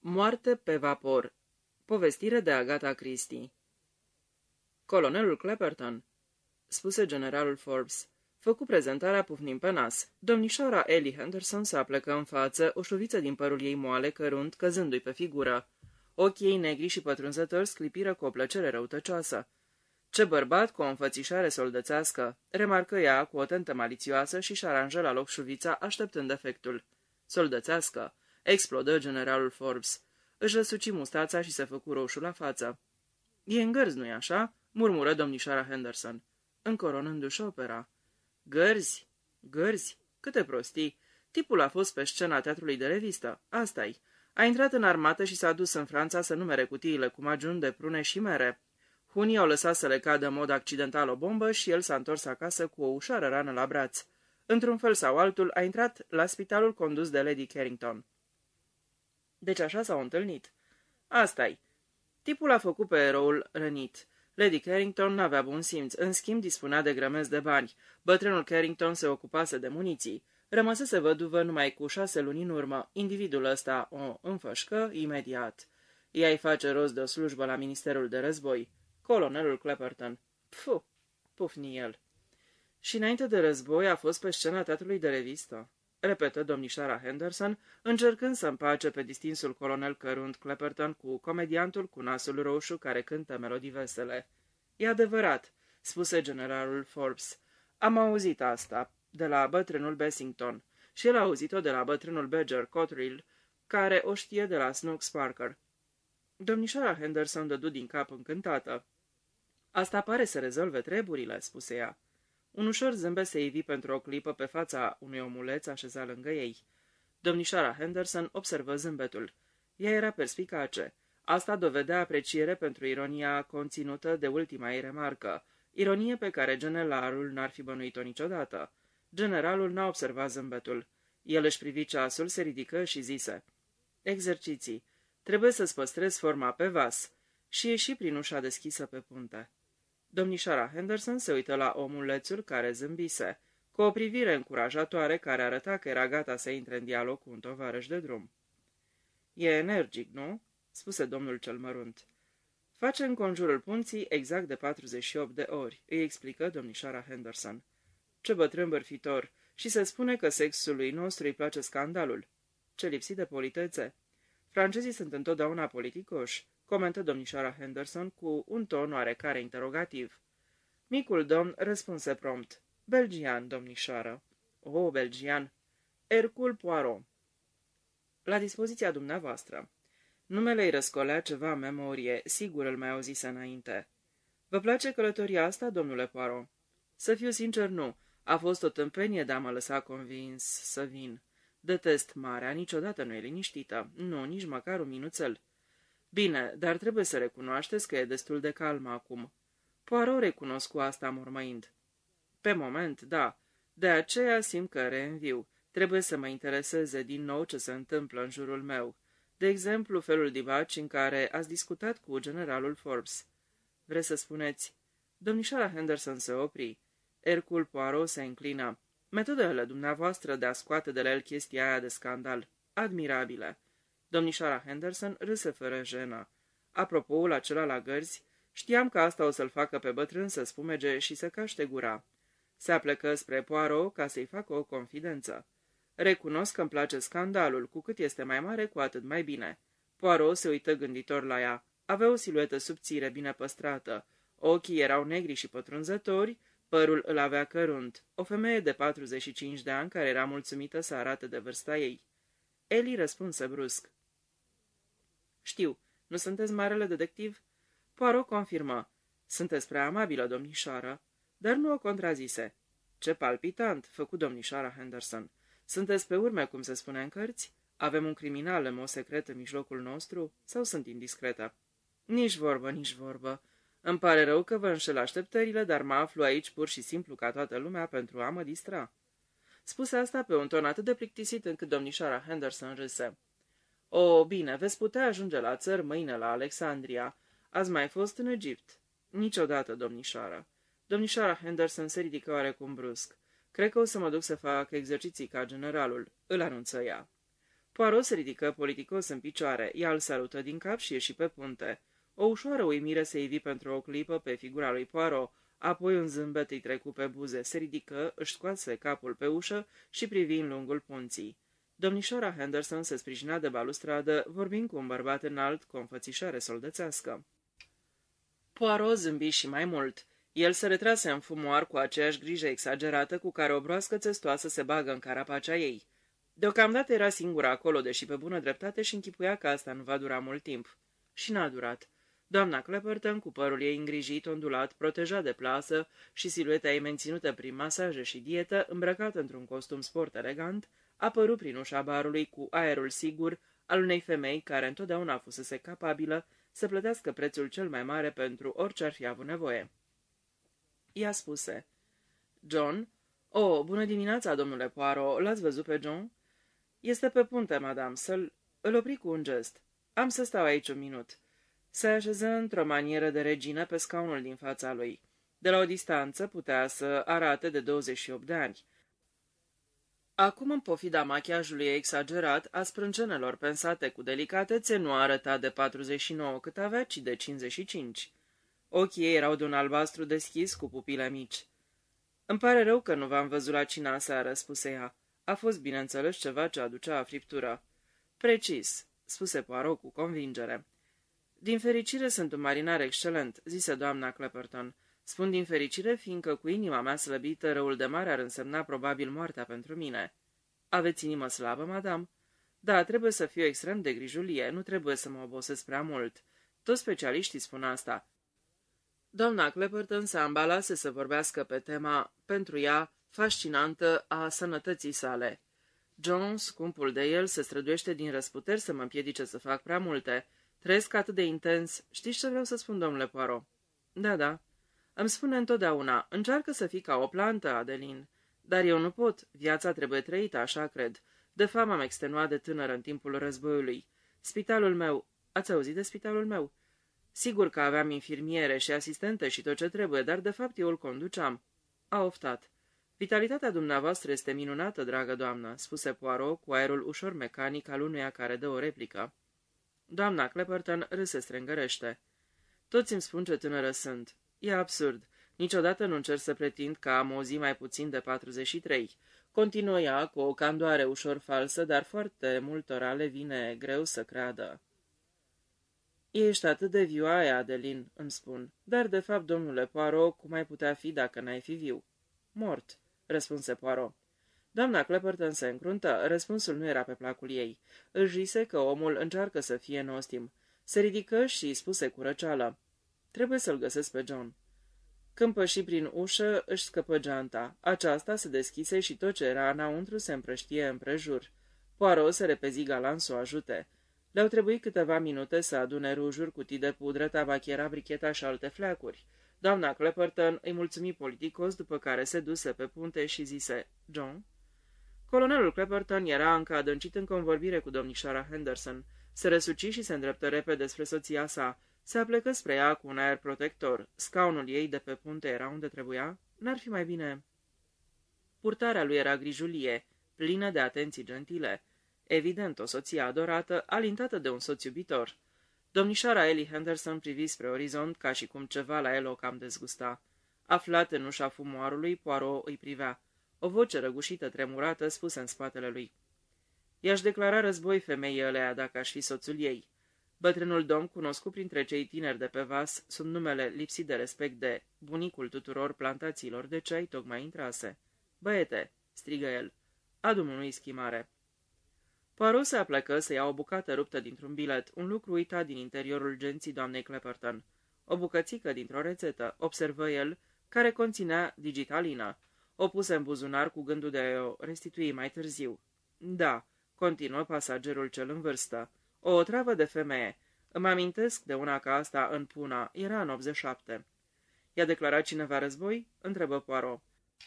Moarte pe vapor. Povestire de Agatha Christie. Colonelul Clapperton, spuse generalul Forbes, făcu prezentarea pufnind pe nas. Domnișoara Ellie Henderson se aplecă în față, o șuviță din părul ei moale cărunt, căzându-i pe figură. Ochii ei negri și pătrunzători sclipiră cu o plăcere răutăcioasă. Ce bărbat cu o înfățișare soldățească, remarcă ea cu o tentă malițioasă și-și aranjă la loc șuvița, așteptând efectul. Soldățească, explodă generalul Forbes. Își răsuci mustața și se făcu roșu la față. E în gărzi, nu-i așa?" murmură domnișoara Henderson, încoronându-și opera. Gărzi? Gărzi? Câte prostii! Tipul a fost pe scena teatrului de revistă, asta-i. A intrat în armată și s-a dus în Franța să numere cutiile cu magiuni de prune și mere. Hunii au lăsat să le cadă în mod accidental o bombă și el s-a întors acasă cu o ușoară rană la braț. Într-un fel sau altul a intrat la spitalul condus de Lady Carrington. Deci așa s-au întâlnit. Asta-i. Tipul a făcut pe eroul rănit. Lady Carrington n-avea bun simț, în schimb dispunea de grămezi de bani. Bătrânul Carrington se ocupase de muniții. Rămăsese văduvă numai cu 6 luni în urmă. Individul ăsta o înfășcă imediat. Ea-i face rost de o slujbă la Ministerul de Război. Colonelul Clapperton. Pfu, pufni el. Și înainte de război a fost pe scena teatrului de revistă, repetă domnișoara Henderson, încercând să împace pe distinsul colonel cărunt Clapperton cu comediantul cu nasul roșu care cântă melodii vesele. E adevărat, spuse generalul Forbes. Am auzit asta de la bătrânul Bessington și el a auzit-o de la bătrânul Badger Cotterill, care o știe de la Snooks Parker. Domnișoara Henderson dădu din cap încântată. Asta pare să rezolve treburile, spuse ea. Un ușor zâmbet se ivi pentru o clipă pe fața unui omuleț așezat lângă ei. Domnișoara Henderson observă zâmbetul. Ea era perspicace. Asta dovedea apreciere pentru ironia conținută de ultima ei remarcă, ironie pe care generalul n-ar fi bănuit-o niciodată. Generalul n-a observat zâmbetul. El își privi ceasul, se ridică și zise: Exerciții. Trebuie să-ți păstrezi forma pe vas. Și ieși prin ușa deschisă pe punte. Domnișoara Henderson se uită la omulețul care zâmbise, cu o privire încurajatoare care arăta că era gata să intre în dialog cu un tovarăș de drum. E energic, nu?" spuse domnul cel mărunt. Face în conjurul punții exact de 48 de ori," îi explică domnișoara Henderson. Ce bătrân bârfitor! Și se spune că sexului nostru îi place scandalul. Ce lipsit de politețe! Francezii sunt întotdeauna politicoși, comentă domnișoara Henderson cu un ton oarecare interogativ. Micul domn răspunse prompt. Belgian, domnișoară. O, belgian. Hercule Poirot. La dispoziția dumneavoastră. Numele îi răscolea ceva în memorie, sigur îl mai auzise înainte. Vă place călătoria asta, domnule Poirot? Să fiu sincer, nu. A fost o tâmpenie de a mă lăsa convins să vin. Detest marea, niciodată nu e liniștită. Nu, nici măcar un minuțel. Bine, dar trebuie să recunoașteți că e destul de calmă acum. Poirot recunosc cu asta mormăind. Pe moment, da. De aceea simt că reînviu. Trebuie să mă intereseze din nou ce se întâmplă în jurul meu. De exemplu, felul divaci în care ați discutat cu generalul Forbes. Vreți să spuneți? Domnișoara Henderson se opri. Hercule Poirot se înclină. Metodele dumneavoastră de a scoate de la el chestia aia de scandal. Admirabile. Domnișoara Henderson râse fără jenă. Apropoul acela la gărzi, știam că asta o să-l facă pe bătrân să spumege și să caște gura. Se aplecă spre Poirot ca să-i facă o confidență. Recunosc că îmi place scandalul, cu cât este mai mare, cu atât mai bine. Poirot se uită gânditor la ea. Avea o siluetă subțire, bine păstrată. Ochii erau negri și pătrunzători, părul îl avea cărunt. O femeie de 45 de ani care era mulțumită să arate de vârsta ei. Ellie răspunse brusc. Știu, nu sunteți marele detectiv? Poirot confirmă. Sunteți prea amabilă, domnișoară, dar nu o contrazise. Ce palpitant, făcu domnișoara Henderson. Sunteți pe urme, cum se spune în cărți? Avem un criminal în mod secret în mijlocul nostru? Sau sunt indiscretă? Nici vorbă, nici vorbă. Îmi pare rău că vă înșel așteptările, dar mă aflu aici pur și simplu ca toată lumea pentru a mă distra. Spuse asta pe un ton atât de plictisit încât domnișoara Henderson râse. O, bine, veți putea ajunge la țări mâine la Alexandria. Ați mai fost în Egipt? Niciodată, domnișoară. Domnișoara Henderson se ridică oarecum brusc. Cred că o să mă duc să fac exerciții ca generalul, îl anunță ea. Poirot se ridică politicos în picioare, ea îl salută din cap și ieși pe punte. O ușoară uimire se ivi pentru o clipă pe figura lui Poirot, apoi un zâmbet îi trecu pe buze, se ridică, își scoase capul pe ușă și privi în lungul punții. Domnișoara Henderson se sprijina de balustradă, vorbind cu un bărbat înalt, cu o înfățișare soldățească. Poirot zâmbi și mai mult. El se retrase în fumoar cu aceeași grijă exagerată cu care o broască țestoasă se bagă în carapacea ei. Deocamdată era singura acolo, deși pe bună dreptate și închipuia că asta nu va dura mult timp. Și n-a durat. Doamna Clapperton, cu părul ei îngrijit, ondulat, protejat de plasă și silueta ei menținută prin masaje și dietă, îmbrăcată într-un costum sport elegant, apăru prin ușa barului cu aerul sigur al unei femei care întotdeauna fusese capabilă să plătească prețul cel mai mare pentru orice ar fi avut nevoie. Ea spuse: John? Oh, bună dimineața, domnule Poirot, l-ați văzut pe John? Este pe punte, madame, îl opri cu un gest. Am să stau aici un minut. Se așeză într-o manieră de regină pe scaunul din fața lui. De la o distanță putea să arate de 28 de ani. Acum, în pofida machiajului exagerat, a sprâncenelor pensate cu delicatețe, nu arăta de 49 cât avea, ci de 55. Ochii ei erau de un albastru deschis cu pupile mici. Îmi pare rău că nu v-am văzut la cina seară, spuse ea. A fost, bineînțeles, ceva ce aducea friptură. Precis, spuse Poirot cu convingere. Din fericire sunt un marinar excelent, zise doamna Clapperton. Spun din fericire, fiindcă cu inima mea slăbită, răul de mare ar însemna probabil moartea pentru mine. Aveți inimă slabă, madame? Da, trebuie să fiu extrem de grijulie, nu trebuie să mă obosesc prea mult. Toți specialiștii spun asta. Doamna Clapperton se ambalase să vorbească pe tema, pentru ea, fascinantă a sănătății sale. John, scumpul de el, se străduiește din răsputeri să mă împiedice să fac prea multe. Trăiesc atât de intens. Știți ce vreau să spun, domnule Poirot? Da. Îmi spune întotdeauna, încearcă să fii ca o plantă, Adeline. Dar eu nu pot, viața trebuie trăită, așa cred. De fapt, m-am extenuat de tânără în timpul războiului. Spitalul meu... Ați auzit de spitalul meu? Sigur că aveam infirmiere și asistente și tot ce trebuie, dar de fapt eu îl conduceam. A oftat. Vitalitatea dumneavoastră este minunată, dragă doamnă, spuse Poirot cu aerul ușor mecanic al unuia care dă o replică. Doamna Clapperton râse strângărește. Toți îmi spun ce tânără sunt. E absurd. Niciodată nu încerc să pretind că am o zi mai puțin de 43. Continuă ea cu o candoare ușor falsă, dar foarte multora le vine greu să creadă. Ești atât de vioaie, Adeline, îmi spun. Dar, de fapt, domnule Poirot, cum ai putea fi dacă n-ai fi viu? Mort, răspunse Poirot. Doamna Clapperton se încruntă, răspunsul nu era pe placul ei. Își zise că omul încearcă să fie nostim. Se ridică și spuse cu răceală: Trebuie să-l găsesc pe John. Când păși prin ușă, își scăpă geanta. Aceasta se deschise și tot ce era înăuntru se împrăștie împrejur. Poirot se repezi galant să o ajute. Le-au trebuit câteva minute să adune rujuri, cutii de pudră, tabachiera, bricheta și alte fleacuri. Doamna Clapperton îi mulțumi politicos, după care se duse pe punte și zise: John? Colonelul Clapperton era încă adâncit în convorbire cu domnișoara Henderson. Se răsuci și se îndreptă repede spre soția sa. Se aplecă spre ea cu un aer protector. Scaunul ei de pe punte era unde trebuia? N-ar fi mai bine... Purtarea lui era grijulie, plină de atenții gentile. Evident, o soție adorată, alintată de un soț iubitor. Domnișoara Ellie Henderson privi spre orizont ca și cum ceva la el o cam dezgusta. Aflat în ușa fumoarului, Poirot îi privea. O voce răgușită, tremurată, spuse în spatele lui: I-aș declara război femeii ălea dacă aș fi soțul ei. Bătrânul domn, cunoscut printre cei tineri de pe vas, sub numele lipsit de respect de bunicul tuturor plantațiilor de ceai, tocmai intrase. Băiete, strigă el, adu-mi un whisky mare. Poirot se aplecă să ia o bucată ruptă dintr-un bilet, un lucru uitat din interiorul genții doamnei Clapperton. O bucățică dintr-o rețetă, observă el, care conținea digitalină. O puse în buzunar cu gândul de a o restitui mai târziu. Da, continuă pasagerul cel în vârstă. O otravă de femeie. Îmi amintesc de una ca asta în Puna. Era în 87. I-a declarat cineva război? Întrebă Poirot.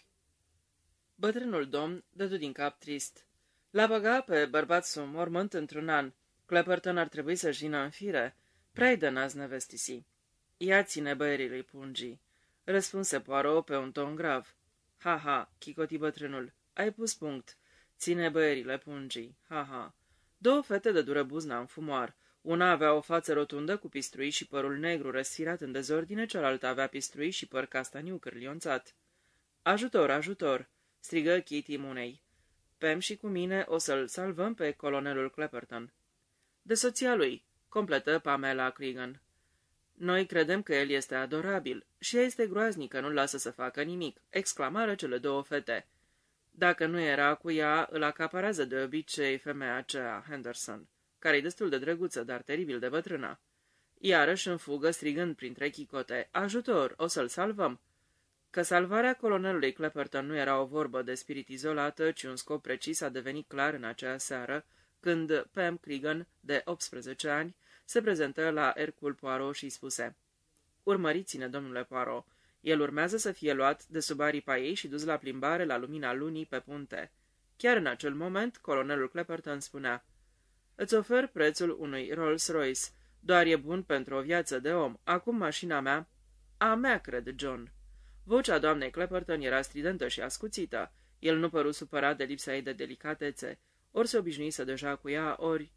Bătrânul domn dădu din cap trist. L-a băgat pe bărbat sub mormânt într-un an. Clapperton ar trebui să-și vină în fire. Prea-i de nas nevestisi. Ia ține băierii pungii, răspunse Poirot pe un ton grav. Ha, chicoti bătrânul. Ai pus punct. Ține băierile pungii. Ha. 2 fete de dură buzna în fumoar. Una avea o față rotundă cu pistrui și părul negru răsfirat în dezordine, cealaltă avea pistrui și păr castaniu cârlionțat. Ajutor, ajutor!" strigă Kitty Mooney. Pam și cu mine o să-l salvăm pe colonelul Clapperton." De soția lui," completă Pamela Cregan. Noi credem că el este adorabil și ea este groaznică, nu-l lasă să facă nimic," exclamară cele 2 fete. Dacă nu era cu ea, îl acaparează de obicei femeia aceea, Henderson, care e destul de drăguță, dar teribil de bătrână. Iarăși în fugă, strigând printre chicote, ajutor, o să-l salvăm. Că salvarea colonelului Clapperton nu era o vorbă de spirit izolată, ci un scop precis a devenit clar în acea seară, când Pam Cregan, de 18 ani, se prezentă la Hercule Poirot și spuse: Urmăriți-ne, domnule Poirot. El urmează să fie luat de sub aripa ei și dus la plimbare la lumina lunii pe punte. Chiar în acel moment, colonelul Clapperton spunea: Îți ofer prețul unui Rolls-Royce. Doar e bun pentru o viață de om. Acum mașina mea... A mea, cred, John. Vocea doamnei Clapperton era stridentă și ascuțită. El nu păru supărat de lipsa ei de delicatețe. Ori se obișnuise deja cu ea,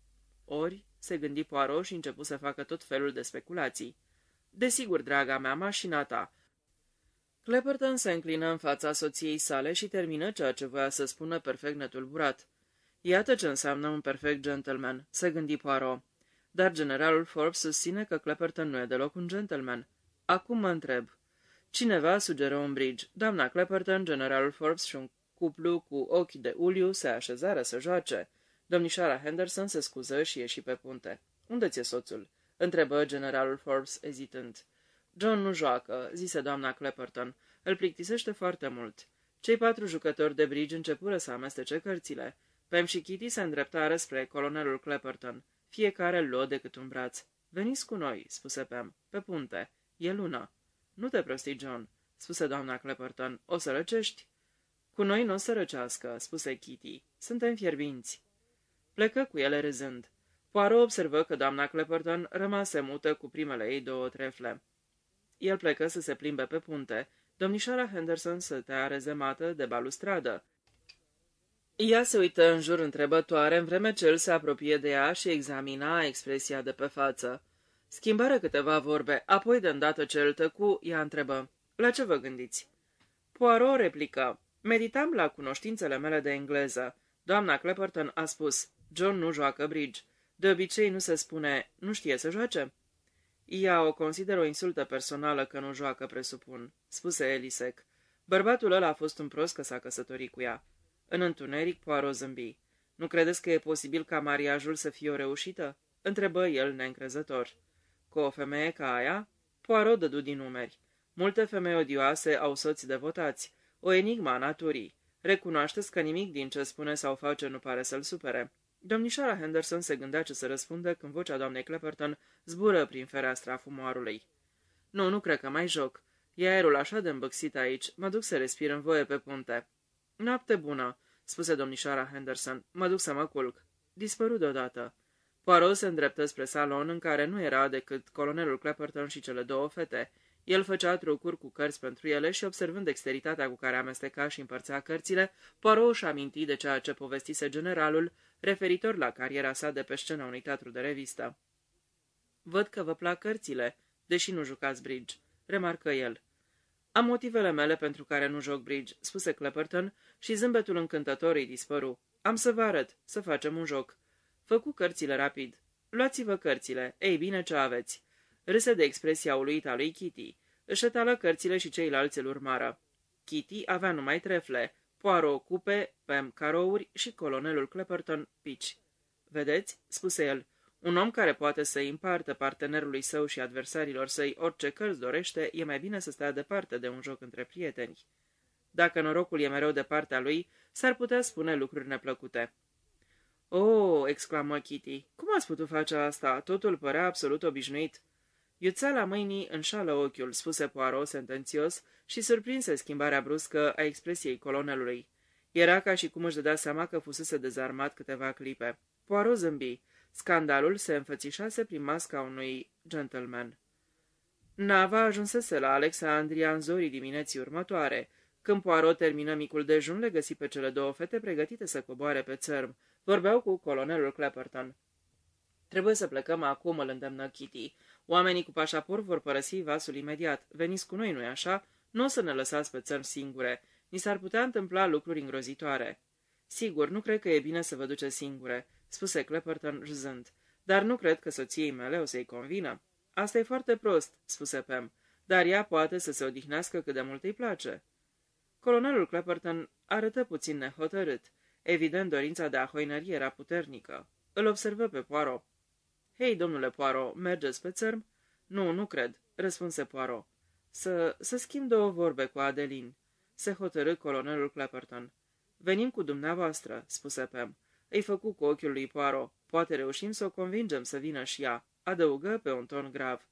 ori se gândi Poirot și începu să facă tot felul de speculații. Desigur, draga mea, mașina ta. Clapperton se înclină în fața soției sale și termină ceea ce voia să spună perfect netulburat. Iată ce înseamnă un perfect gentleman, se gândi Poirot. Dar generalul Forbes susține că Clapperton nu e deloc un gentleman. Acum mă întreb. Cineva sugeră un bridge. Doamna Clapperton, generalul Forbes și un cuplu cu ochi de uliu se așezară să joace. Domnișoara Henderson se scuză și ieși pe punte. Unde ți-e soțul?" întrebă generalul Forbes ezitând. John nu joacă," zise doamna Clapperton. Îl plictisește foarte mult." Cei 4 jucători de bridge începură să amestece cărțile. Pam și Kitty se îndreptară spre colonelul Clapperton. Fiecare îl luă decât un braț. Veniți cu noi," spuse Pam. Pe punte. E lună." Nu te prosti, John," spuse doamna Clapperton. O să răcești?" Cu noi nu o să răcească," spuse Kitty. Suntem fierbinți." Plecă cu ele râzând. Poirot observă că doamna Clapperton rămase mută cu primele ei 2 trefle. El plecă să se plimbe pe punte. Domnișoara Henderson stătea rezemată de balustradă. Ea se uită în jur întrebătoare, în vreme ce el se apropie de ea și examina expresia de pe față. Schimbară câteva vorbe, apoi, de îndată ce îl tăcu, ea întrebă: La ce vă gândiți?" Poirot replică: Meditam la cunoștințele mele de engleză. Doamna Clapperton a spus: John nu joacă bridge. De obicei nu se spune: nu știe să joace?" Ea o consideră o insultă personală că nu joacă, presupun," spuse Elisec. Bărbatul ăla a fost un prost că s-a căsătorit cu ea." În întuneric, Poirot zâmbi. Nu credeți că e posibil ca mariajul să fie o reușită?" întrebă el neîncrezător. Cu o femeie ca aia? Poirot dădu din numeri. Multe femei odioase au soți devotați. O enigmă a naturii. Recunoașteți că nimic din ce spune sau face nu pare să-l supere. Domnișoara Henderson se gândea ce să răspundă când vocea doamnei Clapperton zbură prin fereastra fumoarului. Nu cred că mai joc. E aerul așa de îmbăxit aici. Mă duc să respir în voie pe punte." Noapte bună," spuse domnișoara Henderson. Mă duc să mă culc." Dispăru deodată. Poirot se îndreptă spre salon, în care nu era decât colonelul Clapperton și cele 2 fete. El făcea trucuri cu cărți pentru ele și, observând dexteritatea cu care amesteca și împărțea cărțile, Poirot își aminti de ceea ce povestise generalul, referitor la cariera sa de pe scena unui teatru de revistă. Văd că vă plac cărțile, deși nu jucați bridge," remarcă el. Am motivele mele pentru care nu joc bridge," spuse Clapperton și zâmbetul încântător îi dispăru. Am să vă arăt, să facem un joc." Făcu cărțile rapid. Luați-vă cărțile. Ei bine, ce aveți?" Râse de expresia uluită a lui Kitty. Își etală cărțile și ceilalți îl urmară. Kitty avea numai trefle, Poirot cupe, Pam carouri și colonelul Clapperton pici. Vedeți?" spuse el. Un om care poate să-i împartă partenerului său și adversarilor săi orice cărți dorește, e mai bine să stea departe de un joc între prieteni. Dacă norocul e mereu de partea lui, s-ar putea spune lucruri neplăcute. Oh!" exclamă Kitty. Cum ați putut face asta? Totul părea absolut obișnuit." Iuțeala mâinii înșală ochiul," spuse Poirot sentențios și surprinse schimbarea bruscă a expresiei colonelului. Era ca și cum își dădea seama că fusese dezarmat câteva clipe. Poirot zâmbi. Scandalul se înfățișase prin masca unui gentleman. Nava ajunsese la Alexandria în zorii dimineții următoare. Când Poirot termină micul dejun, le găsi pe cele 2 fete pregătite să coboare pe țărm. Vorbeau cu colonelul Clapperton. Trebuie să plecăm acum, îl îndemnă Kitty. Oamenii cu pașaport vor părăsi vasul imediat. Veniți cu noi, nu-i așa? Nu o să ne lăsați pe țărm singure. Ni s-ar putea întâmpla lucruri îngrozitoare. Sigur, nu cred că e bine să vă duceți singure, spuse Clapperton râzând. Dar nu cred că soției mele o să-i convină. Asta e foarte prost, spuse Pam, dar ea poate să se odihnească cât de mult îi place. Colonelul Clapperton arătă puțin nehotărât. Evident, dorința de a hoinări era puternică. Îl observă pe Poirot. Hei, domnule Poirot, mergeți pe țărm?" Nu, nu cred," răspunse Poirot. Să schimb două vorbe cu Adeline," se hotărâ colonelul Clapperton. Venim cu dumneavoastră," spuse Pam. Îi făcu cu ochiul lui Poirot. Poate reușim să o convingem să vină și ea," adăugă pe un ton grav.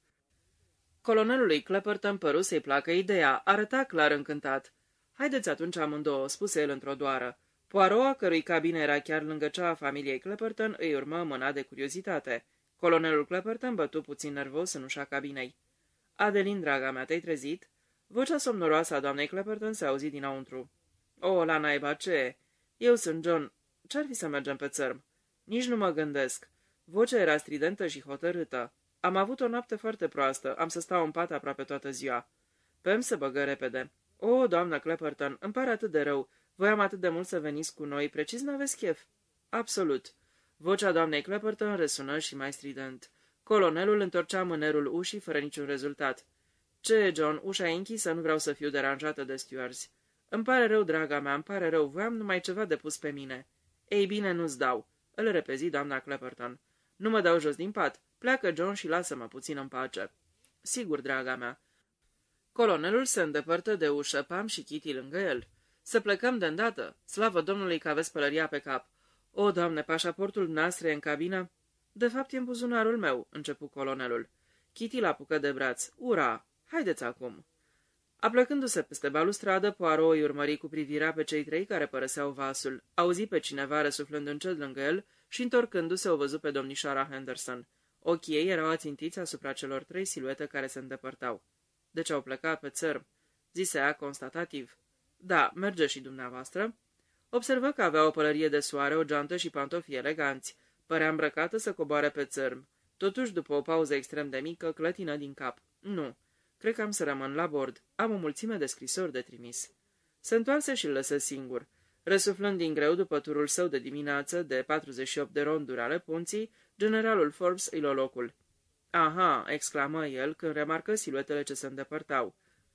Colonelului Clapperton păru să-i placă ideea, arăta clar încântat. Haideți atunci amândouă," spuse el într-o doară. Poirot, a cărui cabină era chiar lângă cea a familiei Clapperton, îi urmă mâna de curiozitate. Colonelul Clapperton bătu puțin nervos în ușa cabinei. Adeline, draga mea, te-ai trezit?" Vocea somnoroasă a doamnei Clapperton se auzi dinăuntru. O, la naiba, ce? Eu sunt John. Ce-ar fi să mergem pe țărm?" Nici nu mă gândesc." Vocea era stridentă și hotărâtă. Am avut o noapte foarte proastă. Am să stau în pat aproape toată ziua." Pam se băgă repede. O, doamnă Clapperton, îmi pare atât de rău. Voiam atât de mult să veniți cu noi. Precis n-aveți chef." Absolut." Vocea doamnei Clapperton răsună și mai strident. Colonelul întorcea mânerul ușii fără niciun rezultat. Ce, John, ușa e închisă, nu vreau să fiu deranjată de stewards." Îmi pare rău, draga mea, îmi pare rău, voiam numai ceva de pus pe mine." Ei bine, nu-ți dau," îl repezi doamna Clapperton. Nu mă dau jos din pat. Pleacă, John, și lasă-mă puțin în pace." Sigur, draga mea." Colonelul se îndepărtă de ușă, Pam și Kitty lângă el. Să plecăm de îndată. Slavă Domnului că aveți pălăria pe cap." O, doamne, pașaportul noastră e în cabină?" De fapt, e în buzunarul meu," începu colonelul. Kitty l-apucă de braț. Ura! Haideți acum!" Aplecându-se peste balustradă, Poirot îi urmări cu privirea pe cei trei care părăseau vasul. Auzi pe cineva răsuflând încet lângă el și, întorcându-se, o văzu pe domnișoara Henderson. Ochii ei erau ațintiți asupra celor trei siluete care se îndepărtau. Deci au plecat pe țărm, zise ea constatativ. Da, merge și dumneavoastră. Observă că avea o pălărie de soare, o geantă și pantofi eleganți. Părea îmbrăcată să coboare pe țărm. Totuși, după o pauză extrem de mică, clătină din cap. Nu, cred că am să rămân la bord. Am o mulțime de scrisori de trimis. Se întoarse și îl lăsă singur. Răsuflând din greu după turul său de dimineață de 48 de ronduri ale punții, generalul Forbes îi luă locul. Aha, exclamă el când remarcă siluetele ce se îndepărtau.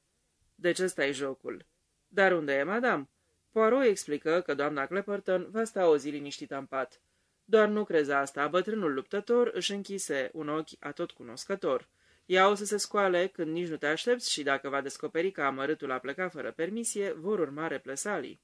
Deci ăsta e jocul. Dar unde e, madame? Poirot explică că doamna Clapperton va sta o zi liniștită în pat. Doar nu crezi asta, bătrânul luptător își închise un ochi atotcunoscător. Ea o să se scoale când nici nu te aștepți și dacă va descoperi că amărâtul a plecat fără permisie, vor urma represalii.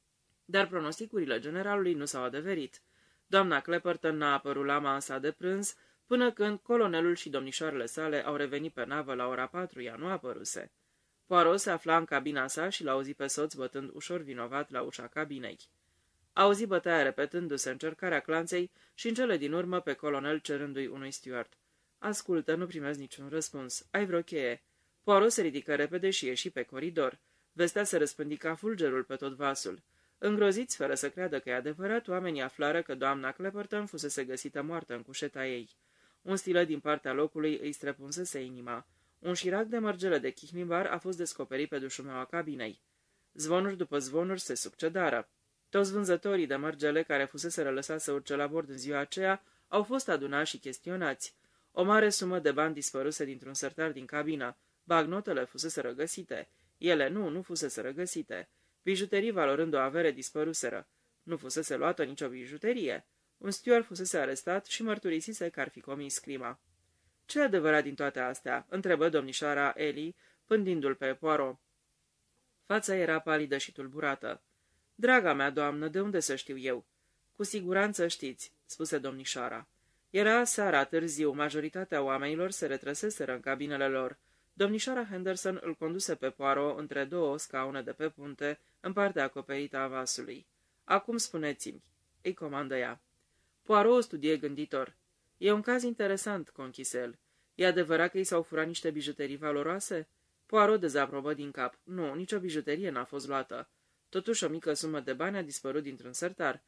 Dar pronosticurile generalului nu s-au adeverit. Doamna Clapperton n-a apărut la masa de prânz, până când colonelul și domnișoarele sale au revenit pe navă la ora 4, ea nu apăruse. Poirot se afla în cabina sa și l-auzi pe soț bătând ușor vinovat la ușa cabinei. Auzi bătaia repetându-se încercarea clanței și în cele din urmă pe colonel cerându-i unui steward. Ascultă, nu primezi niciun răspuns. Ai vreo cheie?" Poirot se ridică repede și ieși pe coridor. Vestea se răspândi ca fulgerul pe tot vasul. Îngroziți, fără să creadă că e adevărat, oamenii aflară că doamna Clapperton fusese găsită moartă în cușeta ei. Un stilă din partea locului îi străpunsese inima. Un șirac de mărgele de chihmimbar a fost descoperit pe dușumeaua cabinei. Zvonuri după zvonuri se succedară. Toți vânzătorii de mărgele care fusese lăsați să urce la bord în ziua aceea au fost adunați și chestionați. O mare sumă de bani dispăruse dintr-un sertar din cabină. Bagnotele fusese răgăsite. Ele nu fusese răgăsite. Bijuterii valorând o avere dispăruseră. Nu fusese luată nicio bijuterie. Un steward fusese arestat și mărturisise că ar fi comis crima. Ce adevărat din toate astea?" întrebă domnișoara Ellie, pândindu-l pe Poirot. Fața era palidă și tulburată. Draga mea doamnă, de unde să știu eu?" Cu siguranță știți," spuse domnișoara. Era seara târziu, majoritatea oamenilor se retrăseseră în cabinele lor. Domnișoara Henderson îl conduse pe Poirot între două scaune de pe punte, în partea acoperită a vasului. Acum spuneți-mi," îi comandă ea. Poirot o studie gânditor. E un caz interesant," conchise el. E adevărat că i s-au furat niște bijuterii valoroase?" Poirot dezaprobă din cap. Nu, nicio bijuterie n-a fost luată. Totuși o mică sumă de bani a dispărut dintr-un sertar.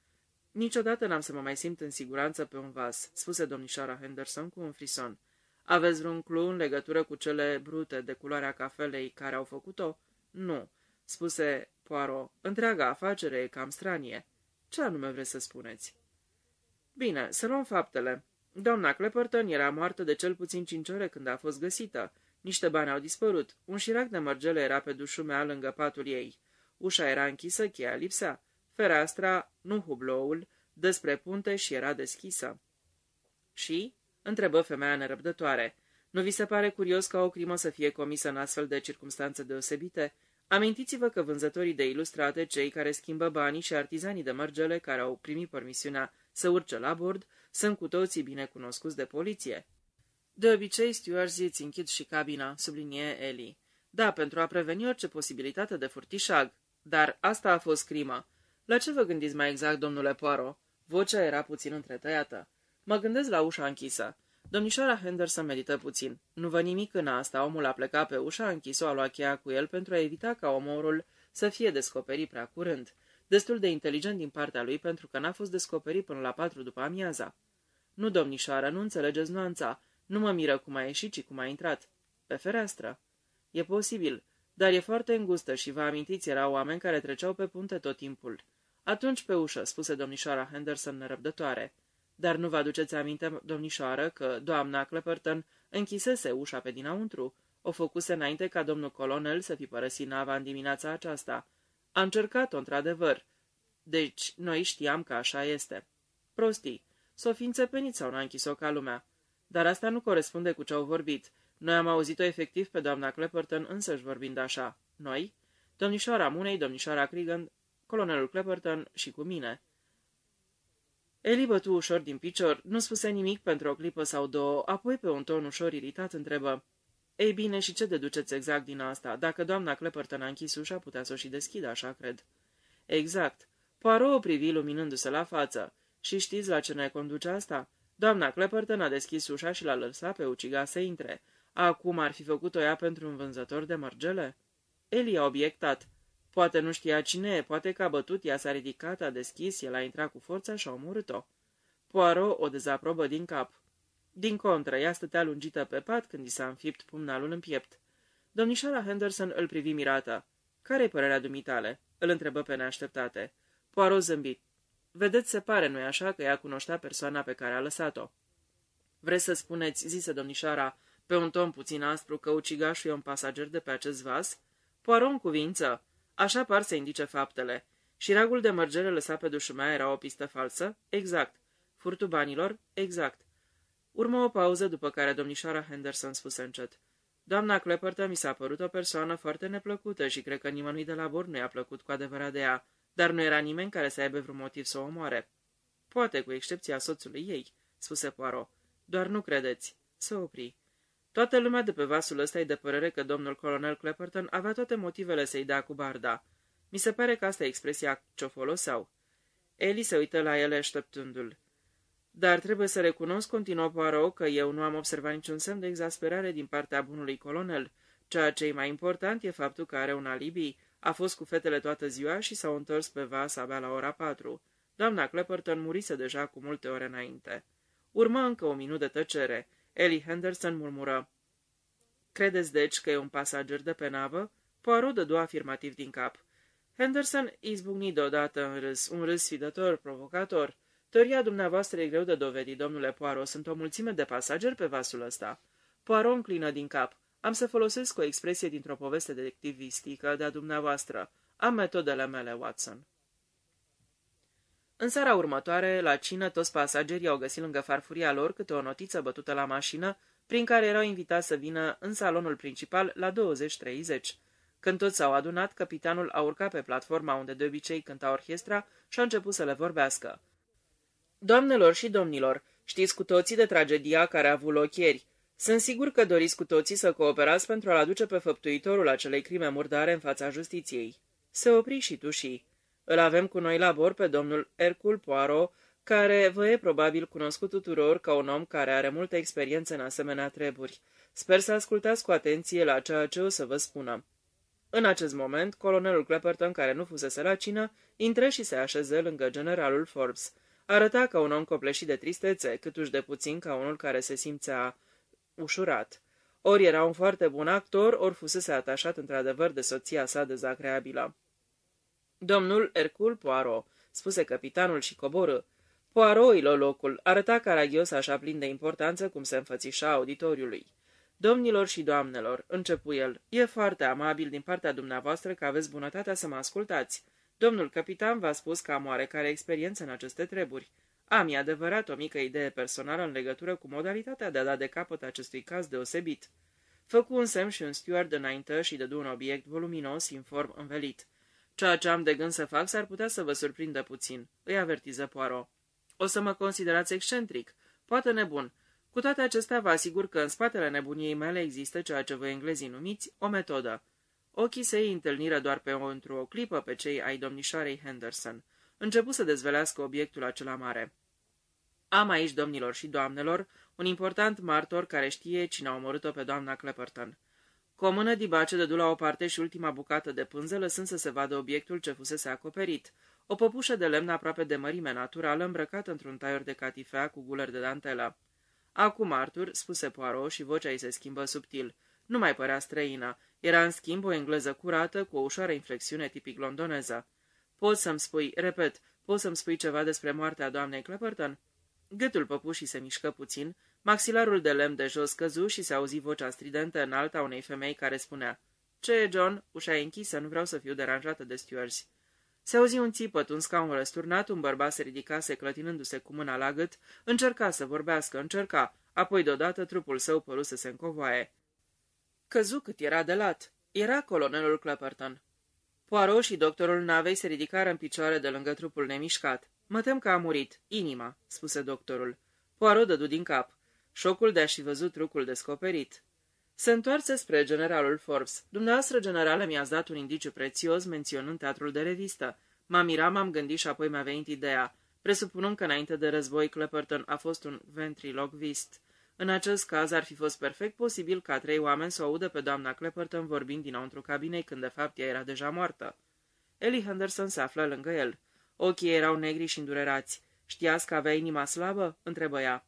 Niciodată n-am să mă mai simt în siguranță pe un vas, spuse domnișoara Henderson cu un frison. Aveți vreun clu în legătură cu cele brute de culoarea cafelei care au făcut-o? Nu, spuse Poirot. Întreaga afacere e cam stranie. Ce anume vreți să spuneți? Bine, să luăm faptele. Doamna Clapperton era moartă de cel puțin 5 ore când a fost găsită. Niște bani au dispărut. Un șirac de mărgele era pe dușumea lângă patul ei. Ușa era închisă, cheia lipsea. Fereastra, nu hubloul, despre punte și era deschisă. Și? Întrebă femeia nerăbdătoare. Nu vi se pare curios ca o crimă să fie comisă în astfel de circumstanțe deosebite? Amintiți-vă că vânzătorii de ilustrate, cei care schimbă banii și artizanii de mărgele care au primit permisiunea să urce la bord, sunt cu toții bine cunoscuți de poliție. De obicei, stewardii îți închid și cabina, sublinie Ellie. Da, pentru a preveni orice posibilitate de furtișag. Dar asta a fost crimă. La ce vă gândiți mai exact, domnule Poirot? Vocea era puțin întretăiată. Mă gândesc la ușa închisă. Domnișoara Henderson medită puțin. Nu văd nimic în asta. Omul a plecat pe ușa, a închis-o, a luat cheia cu el pentru a evita ca omorul să fie descoperit prea curând. Destul de inteligent din partea lui pentru că n-a fost descoperit până la 4 după amiaza. Nu, domnișoară, nu înțelegeți nuanța. Nu mă miră cum a ieșit, ci cum a intrat. Pe fereastră. E posibil, dar e foarte îngustă și vă amintiți, erau oameni care treceau pe punte tot timpul. Atunci pe ușă, spuse domnișoara Henderson nerăbdătoare. Dar nu vă aduceți aminte, domnișoară, că doamna Clapperton închisese ușa pe dinăuntru? O făcuse înainte ca domnul colonel să fi părăsit nava în dimineața aceasta. A încercat-o, într-adevăr. Deci, noi știam că așa este. Prostii. S-o fi înțepenit sau n-a închis-o ca lumea. Dar asta nu corespunde cu ce au vorbit. Noi am auzit-o efectiv pe doamna Clapperton însăși vorbind așa. Noi? Domnișoara Munei, domnișoara Cregan, colonelul Clapperton și cu mine. Ellie bătu ușor din picior, nu spuse nimic pentru o clipă sau două, apoi pe un ton ușor iritat întrebă. Ei bine, și ce deduceți exact din asta? Dacă doamna Clapperton a închis ușa, putea să o și deschidă, așa cred. Exact. Poirot o privi luminându-se la față. Și știți la ce ne conduce asta? Doamna Clapperton a deschis ușa și l-a lăsat pe uciga să intre. Acum ar fi făcut-o ea pentru un vânzător de mărgele? Ellie a obiectat. Poate nu știa cine e, poate că a bătut, ea s-a ridicat, a deschis, el a intrat cu forța și a omorât-o. Poirot o dezaprobă din cap. Din contră, ea stătea lungită pe pat când i s-a înfipt pumnalul în piept. Domnișoara Henderson îl privi mirată. Care-i părerea dumitale? Îl întrebă pe neașteptate. Poirot zâmbit. Vedeți, se pare, nu-i așa, că ea cunoștea persoana pe care a lăsat-o. Vreți să spuneți, zise domnișoara, pe un ton puțin aspru, că ucigașul e un pasager de pe acest vas? Poirot în cuvință. Așa par să indice faptele. Șiragul de mărgele lăsat pe dușumea era o pistă falsă? Exact. Furtul banilor? Exact. Urmă o pauză, după care domnișoara Henderson spuse încet. Doamna Clapperton mi s-a părut o persoană foarte neplăcută și cred că nimănui de la bord nu i-a plăcut cu adevărat de ea, dar nu era nimeni care să aibă vreun motiv să o omoare. Poate, cu excepția soțului ei, spuse Poirot. Doar nu credeți. Se opri. Toată lumea de pe vasul ăsta e de părere că domnul colonel Clapperton avea toate motivele să-i dea cu barda. Mi se pare că asta e expresia ce-o foloseau. Ellie se uită la ele așteptându-l. Dar trebuie să recunosc, continuă Poirot, că eu nu am observat niciun semn de exasperare din partea bunului colonel. Ceea ce e mai important e faptul că are un alibi. A fost cu fetele toată ziua și s-au întors pe vas abia la ora 4. Doamna Clapperton murise deja cu multe ore înainte. Urmă încă un minut de tăcere. Ellie Henderson murmură. Credeți deci că e un pasager de pe navă? Poirot dădu afirmativ din cap. Henderson izbucni deodată în râs, un râs sfidător, provocator. Teoria dumneavoastră e greu de dovedit, domnule Poirot, sunt o mulțime de pasageri pe vasul ăsta. Poirot înclină din cap. Am să folosesc o expresie dintr-o poveste detectivistică de-a dumneavoastră. Am metodele mele, Watson. În seara următoare, la cină, toți pasagerii au găsit lângă farfuria lor câte o notiță bătută la mașină, prin care erau invitați să vină în salonul principal la 20:30. Când toți s-au adunat, capitanul a urcat pe platforma unde de obicei cânta orchestra și a început să le vorbească. Doamnelor și domnilor, știți cu toții de tragedia care a avut loc ieri. Sunt sigur că doriți cu toții să cooperați pentru a-l aduce pe făptuitorul acelei crime murdare în fața justiției. Se opri și tuși. Îl avem cu noi la bord pe domnul Hercule Poirot, care vă e probabil cunoscut tuturor ca un om care are multă experiență în asemenea treburi. Sper să ascultați cu atenție la ceea ce o să vă spună. În acest moment, colonelul Clapperton, care nu fusese la cină, intră și se așeză lângă generalul Forbes. Arăta ca un om copleșit de tristețe, câtuși de puțin ca unul care se simțea ușurat. Ori era un foarte bun actor, ori fusese atașat într-adevăr de soția sa dezagreabilă. Domnul Hercule Poirot, spuse capitanul și coborâ. Poirot îi lua locul, arăta caragios așa plin de importanță cum se înfățișa auditoriului. Domnilor și doamnelor, începu el, e foarte amabil din partea dumneavoastră că aveți bunătatea să mă ascultați. Domnul capitan v-a spus că am oarecare experiență în aceste treburi. Am, e adevărat, o mică idee personală în legătură cu modalitatea de a da de capăt acestui caz deosebit. Făcu un semn și un steward înainte și dădu un obiect voluminos, inform, învelit. Ceea ce am de gând să fac s-ar putea să vă surprindă puțin, îi avertiză Poirot. O să mă considerați excentric, poate nebun. Cu toate acestea vă asigur că în spatele nebuniei mele există ceea ce voi englezii numiți o metodă. Ochii săi întâlniră doar pentru o clipă pe cei ai domnișoarei Henderson. Începu să dezvelească obiectul acela mare. Am aici, domnilor și doamnelor, un important martor care știe cine a omorât-o pe doamna Clapperton. Cu o mână dibace dădu la o parte și ultima bucată de pânză, lăsând să se vadă obiectul ce fusese acoperit. O păpușă de lemn aproape de mărime naturală, îmbrăcată într-un taior de catifea cu guler de dantelă. Acum, Arthur, spuse Poirot și vocea ei se schimbă subtil. Nu mai părea străină. Era, în schimb, o engleză curată, cu o ușoară inflexiune tipic londoneză. Poți să-mi spui, repet, poți să-mi spui ceva despre moartea doamnei Clapperton? Gâtul păpușii se mișcă puțin, maxilarul de lemn de jos căzu și se auzi vocea stridentă înaltă a unei femei care spunea: Ce e, John? Ușa e închisă, nu vreau să fiu deranjată de stewards. Se auzi un țipăt, un scaun răsturnat, un bărbat se ridicase clătinându-se cu mâna la gât, încerca să vorbească, încerca, apoi deodată trupul său păru să se încovoaie. Căzu cât era de lat. Era colonelul Clapperton. Poirot și doctorul navei se ridicară în picioare de lângă trupul nemișcat. Mă tem că a murit. Inima, spuse doctorul. Poirot dădu din cap. Șocul de a-și fi văzut trucul descoperit. Se întoarse spre generalul Forbes. Dumneavoastră, generale, mi-ați dat un indiciu prețios menționând teatrul de revistă. M-am mirat, m-am gândit și apoi mi-a venit ideea. Presupunând că înainte de război Clapperton a fost un ventriloquist. În acest caz ar fi fost perfect posibil ca 3 oameni să o audă pe doamna Clapperton vorbind dinăuntru cabinei când de fapt ea era deja moartă. Ellie Henderson se află lângă el. Ochii erau negri și îndurerați. Știați că avea inima slabă? Întrebă ea.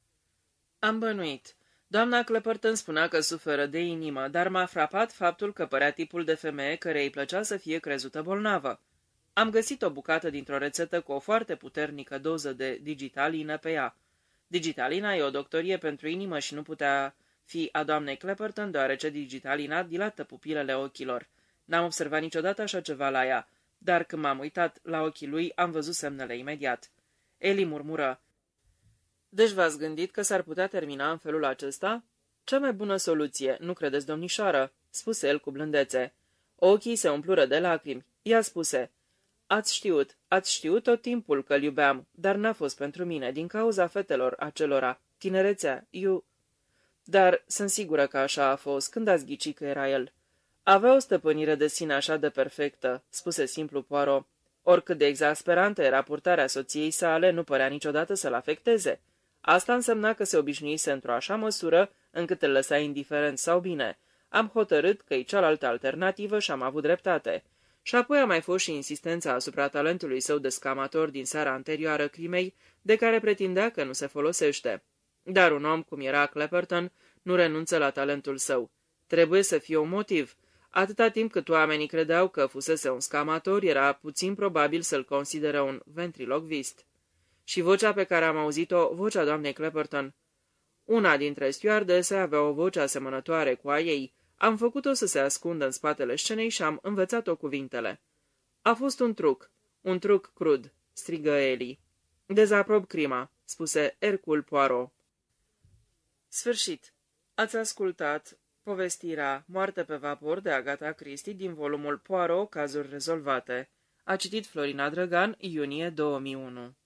Am bănuit. Doamna Clapperton spunea că suferă de inimă, dar m-a frapat faptul că părea tipul de femeie care îi plăcea să fie crezută bolnavă. Am găsit o bucată dintr-o rețetă cu o foarte puternică doză de digitalină pe ea. Digitalina e o doctorie pentru inimă și nu putea fi a doamnei Clapperton, deoarece digitalina dilată pupilele ochilor. N-am observat niciodată așa ceva la ea, dar când m-am uitat la ochii lui, am văzut semnele imediat. Ellie murmură: Deci v-ați gândit că s-ar putea termina în felul acesta? Cea mai bună soluție, nu credeți, domnișoară?" spuse el cu blândețe. Ochii se umplură de lacrimi. Ea spuse: Ați știut tot timpul că-l iubeam, dar n-a fost pentru mine, din cauza fetelor acelora, tinerețea, Dar sunt sigură că așa a fost, când ați ghici că era el. Avea o stăpânire de sine așa de perfectă, spuse simplu Poirot. Oricât de exasperantă era purtarea soției sale, nu părea niciodată să-l afecteze. Asta însemna că se obișnuise într-o așa măsură, încât îl lăsa indiferent sau bine. Am hotărât că-i cealaltă alternativă și am avut dreptate. Și apoi a mai fost și insistența asupra talentului său de scamator din seara anterioară crimei, de care pretindea că nu se folosește. Dar un om cum era Clapperton nu renunță la talentul său. Trebuie să fie un motiv. Atâta timp cât oamenii credeau că fusese un scamator, era puțin probabil să-l consideră un ventriloquist. Și vocea pe care am auzit-o, vocea doamnei Clapperton. Una dintre stewardese avea o voce asemănătoare cu a ei. Am făcut-o să se ascundă în spatele scenei și am învățat-o cuvintele. A fost un truc crud, strigă Ellie. Dezaprob crima, spuse Hercule Poirot. Sfârșit. Ați ascultat povestirea Moarte pe vapor de Agatha Christie din volumul Poirot, cazuri rezolvate. A citit Florina Drăgan, iunie 2001.